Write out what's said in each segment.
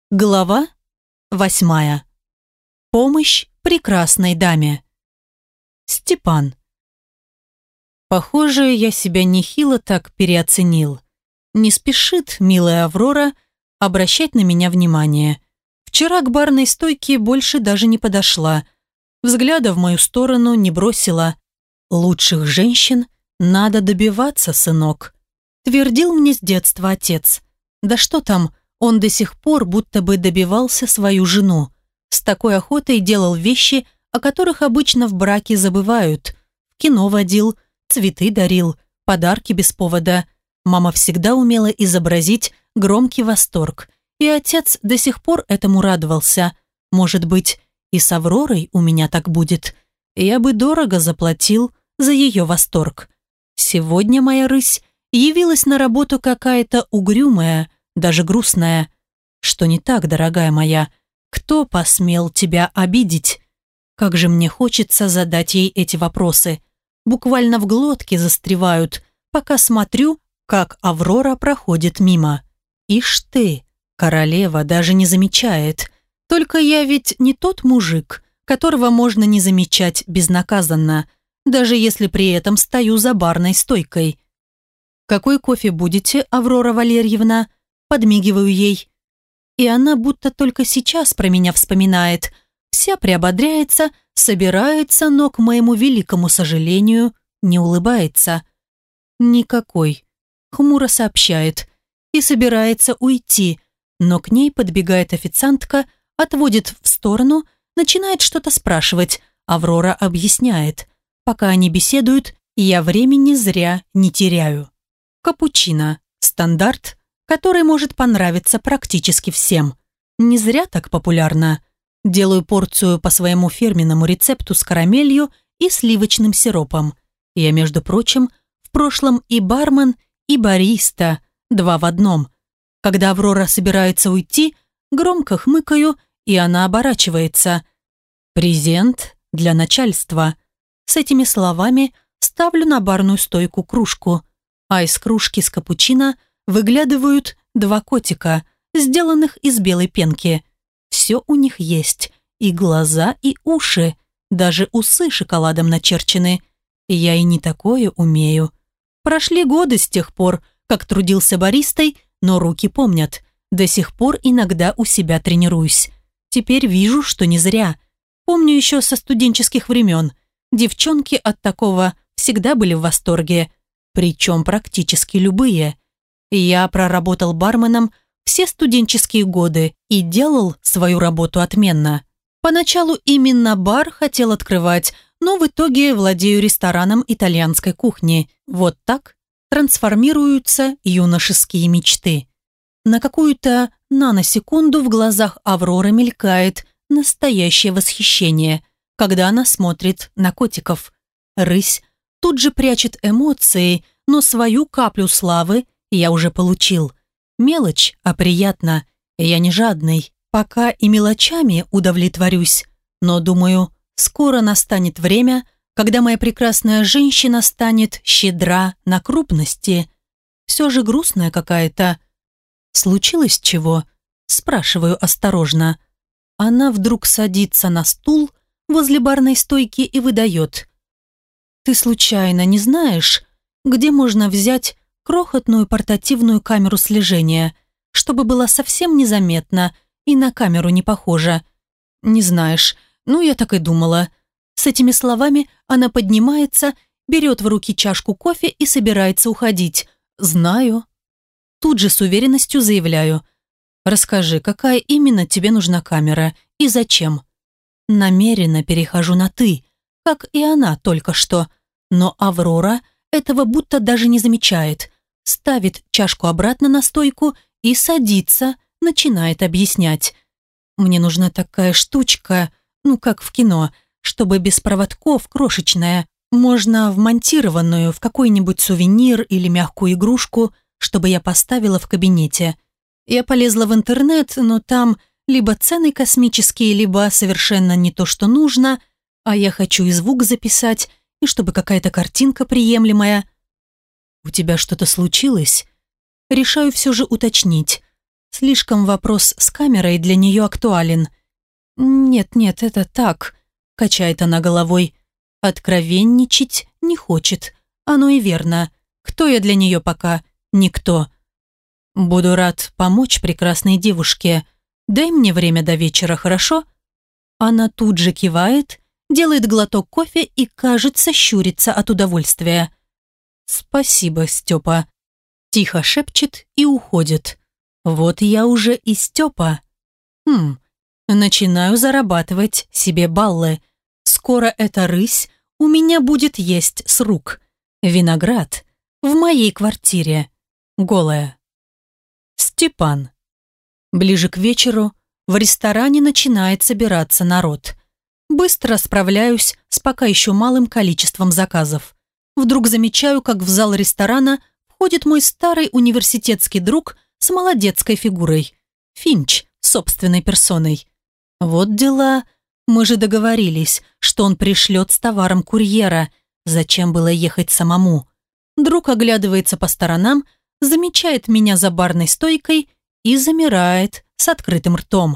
Глава 8. Помощь прекрасной даме. Степан. Похоже, я себя нехило так переоценил. Не спешит милая Аврора обращать на меня внимание. Вчера к барной стойке больше даже не подошла. Взгляда в мою сторону не бросила. Лучших женщин надо добиваться, сынок. Твердил мне с детства отец. Да что там, он до сих пор будто бы добивался свою жену. С такой охотой делал вещи, о которых обычно в браке забывают. В кино водил, цветы дарил, подарки без повода. Мама всегда умела изобразить громкий восторг. И отец до сих пор этому радовался. Может быть, и с Авророй у меня так будет. Я бы дорого заплатил за ее восторг. Сегодня моя рысь явилась на работу какая-то угрюмая, даже грустная. Что не так, дорогая моя? Кто посмел тебя обидеть? Как же мне хочется задать ей эти вопросы. Буквально в глотке застревают, пока смотрю, как Аврора проходит мимо. Ишь ты, королева даже не замечает. Только я ведь не тот мужик, которого можно не замечать безнаказанно, даже если при этом стою за барной стойкой. «Какой кофе будете, Аврора Валерьевна?» Подмигиваю ей. И она будто только сейчас про меня вспоминает. Вся приободряется, собирается, но, к моему великому сожалению, не улыбается. «Никакой», — хмуро сообщает. И собирается уйти, но к ней подбегает официантка, отводит в сторону, начинает что-то спрашивать. Аврора объясняет. Пока они беседуют, я времени зря не теряю. Капучино. Стандарт, который может понравиться практически всем. Не зря так популярно. Делаю порцию по своему фирменному рецепту с карамелью и сливочным сиропом. Я, между прочим, в прошлом и бармен, и бариста, 2 в одном. Когда Аврора собирается уйти, громко хмыкаю, и она оборачивается. «Презент для начальства». С этими словами ставлю на барную стойку кружку, а из кружки с капучино выглядывают 2 котика, сделанных из белой пенки. Все у них есть, и глаза, и уши, даже усы шоколадом начерчены. Я и не такое умею. Прошли годы с тех пор, как трудился баристой, но руки помнят. До сих пор иногда у себя тренируюсь. Теперь вижу, что не зря. Помню еще со студенческих времен. Девчонки от такого всегда были в восторге. Причем практически любые. Я проработал барменом все студенческие годы и делал свою работу отменно. Поначалу именно бар хотел открывать, но в итоге владею рестораном итальянской кухни. Вот так трансформируются юношеские мечты. На какую-то наносекунду в глазах Авроры мелькает настоящее восхищение, когда она смотрит на котиков. Рысь тут же прячет эмоции, но свою каплю славы я уже получил. Мелочь, а приятно. Я не жадный. Пока и мелочами удовлетворюсь. Но, думаю, скоро настанет время, когда моя прекрасная женщина станет щедра на крупности. Все же грустная какая-то. «Случилось чего?» Спрашиваю осторожно. Она вдруг садится на стул возле барной стойки и выдает. «Ты случайно не знаешь, где можно взять крохотную портативную камеру слежения, чтобы было совсем незаметно и на камеру не похоже?» «Не знаешь. Ну, я так и думала». С этими словами она поднимается, берет в руки чашку кофе и собирается уходить. «Знаю». Тут же с уверенностью заявляю. «Расскажи, какая именно тебе нужна камера и зачем?» Намеренно перехожу на «ты», как и она только что. Но Аврора этого будто даже не замечает. Ставит чашку обратно на стойку и садится, начинает объяснять. «Мне нужна такая штучка, ну как в кино, чтобы без проводков, крошечная. Можно вмонтированную в какой-нибудь сувенир или мягкую игрушку, чтобы я поставила в кабинете». Я полезла в интернет, но там либо цены космические, либо совершенно не то, что нужно, а я хочу и звук записать, и чтобы какая-то картинка приемлемая. «У тебя что-то случилось?» Решаю все же уточнить. Слишком вопрос с камерой для нее актуален. «Нет, это так», – качает она головой. «Откровенничать не хочет. Оно и верно. Кто я для нее пока? Никто. Буду рад помочь прекрасной девушке. Дай мне время до вечера, хорошо?» Она тут же кивает, делает глоток кофе и, кажется, щурится от удовольствия. «Спасибо, Степа», – тихо шепчет и уходит. «Вот я уже и Степа. Начинаю зарабатывать себе баллы. Скоро эта рысь у меня будет есть с рук. Виноград в моей квартире. Голая». Степан. Ближе к вечеру в ресторане начинает собираться народ. Быстро справляюсь с пока еще малым количеством заказов. Вдруг замечаю, как в зал ресторана входит мой старый университетский друг с молодецкой фигурой. Финч собственной персоной. Вот дела. Мы же договорились, что он пришлет с товаром курьера. Зачем было ехать самому? Друг оглядывается по сторонам, замечает меня за барной стойкой и замирает с открытым ртом.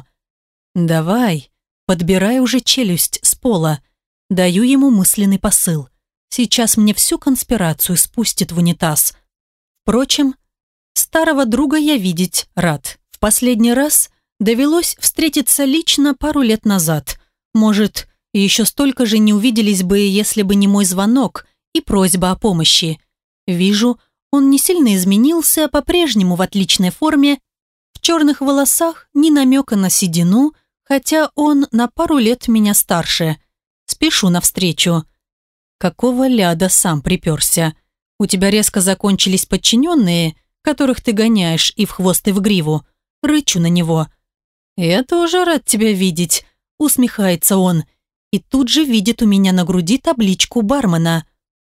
«Давай, подбирай уже челюсть с пола». Даю ему мысленный посыл. Сейчас мне всю конспирацию спустит в унитаз. Впрочем, старого друга я видеть рад. В последний раз довелось встретиться лично пару лет назад. Может, еще столько же не увиделись бы, если бы не мой звонок и просьба о помощи. Вижу, он не сильно изменился, по-прежнему в отличной форме, в черных волосах ни намека на седину, хотя он на пару лет меня старше. Спешу навстречу. «Какого ляда сам приперся? У тебя резко закончились подчиненные, которых ты гоняешь и в хвост, и в гриву». Рычу на него. «Я тоже рад тебя видеть», — усмехается он, и тут же видит у меня на груди табличку бармена.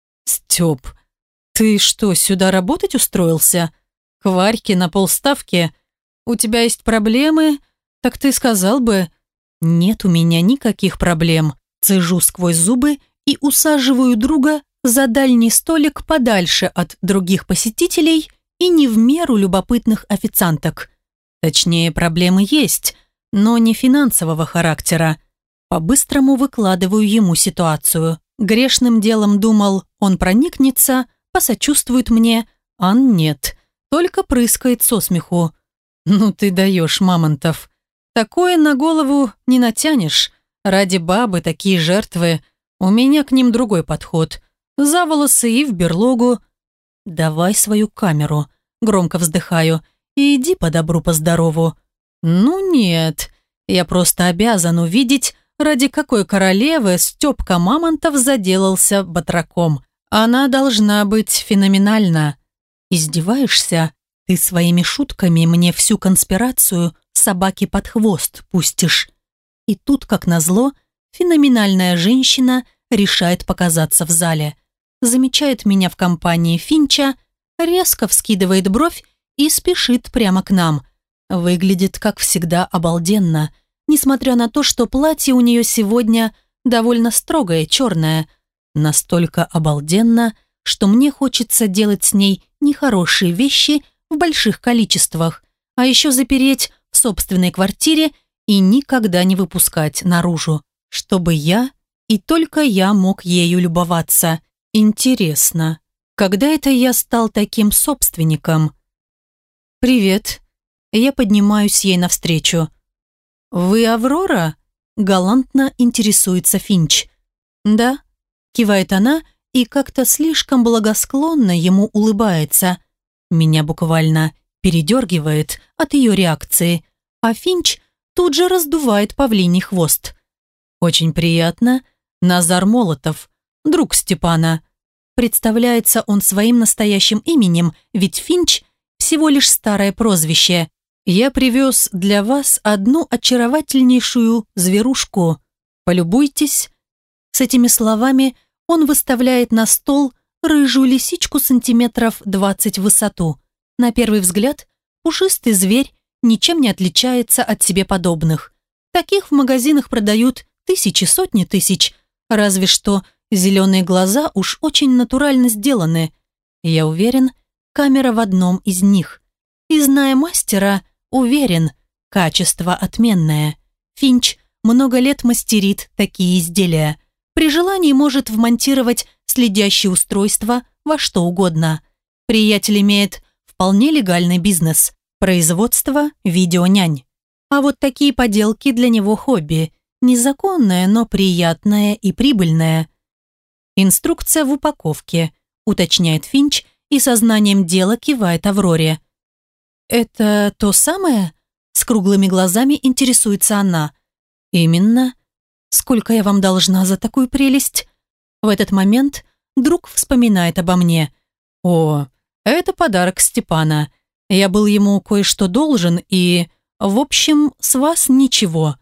«Степ, ты что, сюда работать устроился? К Варьке на полставки? У тебя есть проблемы? Так ты сказал бы». «Нет у меня никаких проблем». Цежу сквозь зубы и усаживаю друга за дальний столик подальше от других посетителей и не в меру любопытных официанток. Точнее, проблемы есть, но не финансового характера. По-быстрому выкладываю ему ситуацию. Грешным делом думал, он проникнется, посочувствует мне, а нет, только прыскает со смеху. «Ну ты даешь, Мамонтов. Такое на голову не натянешь. Ради бабы такие жертвы. У меня к ним другой подход. За волосы и в берлогу». «Давай свою камеру», громко вздыхаю, «и иди по добру, по здорову». «Ну нет, я просто обязан увидеть, ради какой королевы Степка Мамонтов заделался батраком. Она должна быть феноменальна». «Издеваешься? Ты своими шутками мне всю конспирацию собаки под хвост пустишь». И тут, как назло, феноменальная женщина решает показаться в зале. Замечает меня в компании Финча, резко вскидывает бровь и спешит прямо к нам. Выглядит, как всегда, обалденно, несмотря на то, что платье у нее сегодня довольно строгое, черное. Настолько обалденно, что мне хочется делать с ней нехорошие вещи в больших количествах, а еще запереть в собственной квартире и никогда не выпускать наружу, чтобы я и только я мог ею любоваться. Интересно, когда это я стал таким собственником? «Привет». Я поднимаюсь ей навстречу. «Вы Аврора?» – галантно интересуется Финч. «Да», – кивает она и как-то слишком благосклонно ему улыбается. Меня буквально передергивает от ее реакции, а Финч тут же раздувает павлиний хвост. «Очень приятно. Назар Молотов, друг Степана». Представляется он своим настоящим именем, ведь Финч – всего лишь старое прозвище. «Я привез для вас одну очаровательнейшую зверушку. Полюбуйтесь». С этими словами он выставляет на стол рыжую лисичку сантиметров 20 в высоту. На первый взгляд, пушистый зверь ничем не отличается от себе подобных. Таких в магазинах продают тысячи, сотни тысяч, разве что зеленые глаза уж очень натурально сделаны. Я уверен, камера в одном из них. И зная мастера, Уверен, качество отменное. Финч много лет мастерит такие изделия. При желании может вмонтировать следящее устройство во что угодно. Приятель имеет вполне легальный бизнес – производство видеонянь. А вот такие поделки для него хобби. Незаконное, но приятное и прибыльное. Инструкция в упаковке, уточняет Финч и сознанием дела кивает Авроре. «Это то самое?» С круглыми глазами интересуется она. «Именно. Сколько я вам должна за такую прелесть?» В этот момент друг вспоминает обо мне. «О, это подарок Степана. Я был ему кое-что должен и... В общем, с вас ничего».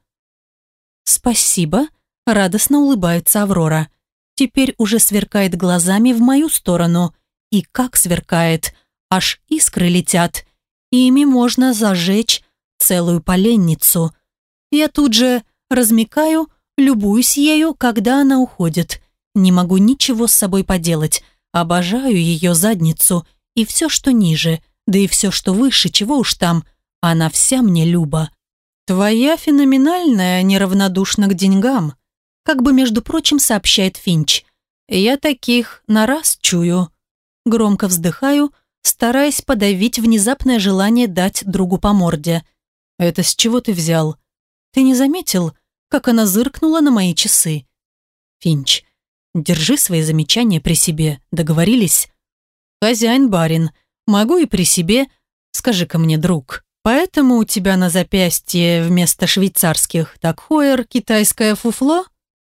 «Спасибо», — радостно улыбается Аврора. Теперь уже сверкает глазами в мою сторону. И как сверкает, аж искры летят. Ими можно зажечь целую поленницу. Я тут же размякаю, любуюсь ею, когда она уходит. Не могу ничего с собой поделать. Обожаю ее задницу и все, что ниже, да и все, что выше, чего уж там. Она вся мне люба. Твоя феноменальная неравнодушна к деньгам, как бы, между прочим, сообщает Финч. Я таких на раз чую. Громко вздыхаю, стараясь подавить внезапное желание дать другу по морде. «Это с чего ты взял? Ты не заметил, как она зыркнула на мои часы?» «Финч, держи свои замечания при себе, договорились?» «Хозяин-барин, могу и при себе. Скажи-ка мне, друг, поэтому у тебя на запястье вместо швейцарских такхойер китайское фуфло?»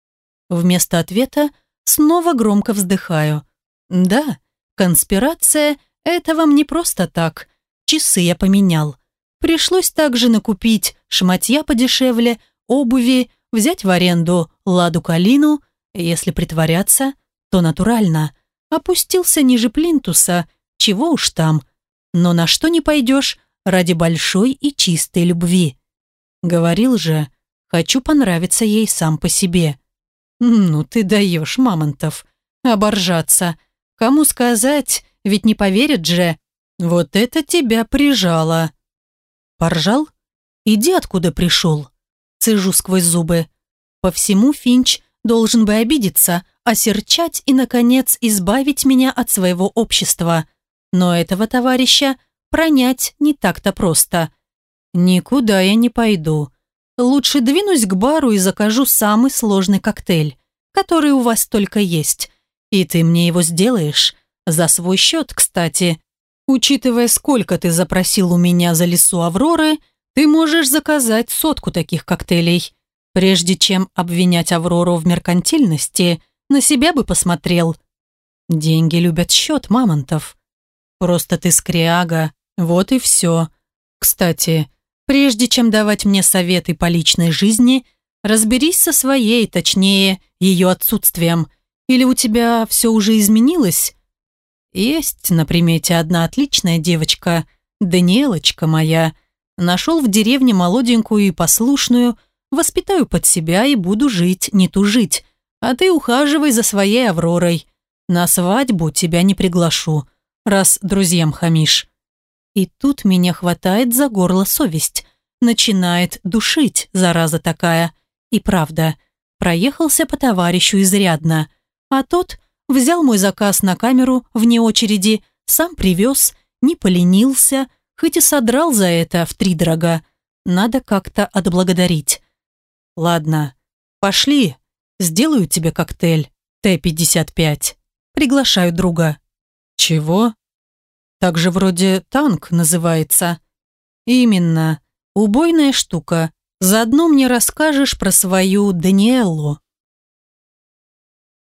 Вместо ответа снова громко вздыхаю. «Да, конспирация – это вам не просто так. Часы я поменял. Пришлось также накупить шматья подешевле, обуви, взять в аренду Ладу Калину. Если притворяться, то натурально. Опустился ниже плинтуса, чего уж там. Но на что не пойдешь ради большой и чистой любви. Говорил же, хочу понравиться ей сам по себе. Ну ты даешь, Мамонтов, оборжаться. Кому сказать, ведь не поверят же. Вот это тебя прижало. Поржал? Иди откуда пришел. Цежу сквозь зубы. По всему Финч должен бы обидеться, осерчать и, наконец, избавить меня от своего общества. Но этого товарища пронять не так-то просто. Никуда я не пойду. Лучше двинусь к бару и закажу самый сложный коктейль, который у вас только есть. И ты мне его сделаешь. За свой счет, кстати. Учитывая, сколько ты запросил у меня за лесу Авроры, ты можешь заказать 100 таких коктейлей. Прежде чем обвинять Аврору в меркантильности, на себя бы посмотрел. Деньги любят счет, Мамонтов. Просто ты скряга, вот и все. Кстати, прежде чем давать мне советы по личной жизни, разберись со своей, точнее, ее отсутствием. Или у тебя все уже изменилось? Есть на примете одна отличная девочка, Даниэлочка моя. Нашел в деревне молоденькую и послушную, воспитаю под себя и буду жить, не тужить. А ты ухаживай за своей Авророй. На свадьбу тебя не приглашу, раз друзьям хамишь. И тут меня хватает за горло совесть. Начинает душить, зараза такая. И правда, проехался по товарищу изрядно. А тот взял мой заказ на камеру вне очереди, сам привез, не поленился, хоть и содрал за это втридорога. Надо как-то отблагодарить. Ладно, пошли, сделаю тебе коктейль Т-55. Приглашаю друга. Чего? Так же вроде танк называется. Именно, убойная штука. Заодно мне расскажешь про свою Даниэллу.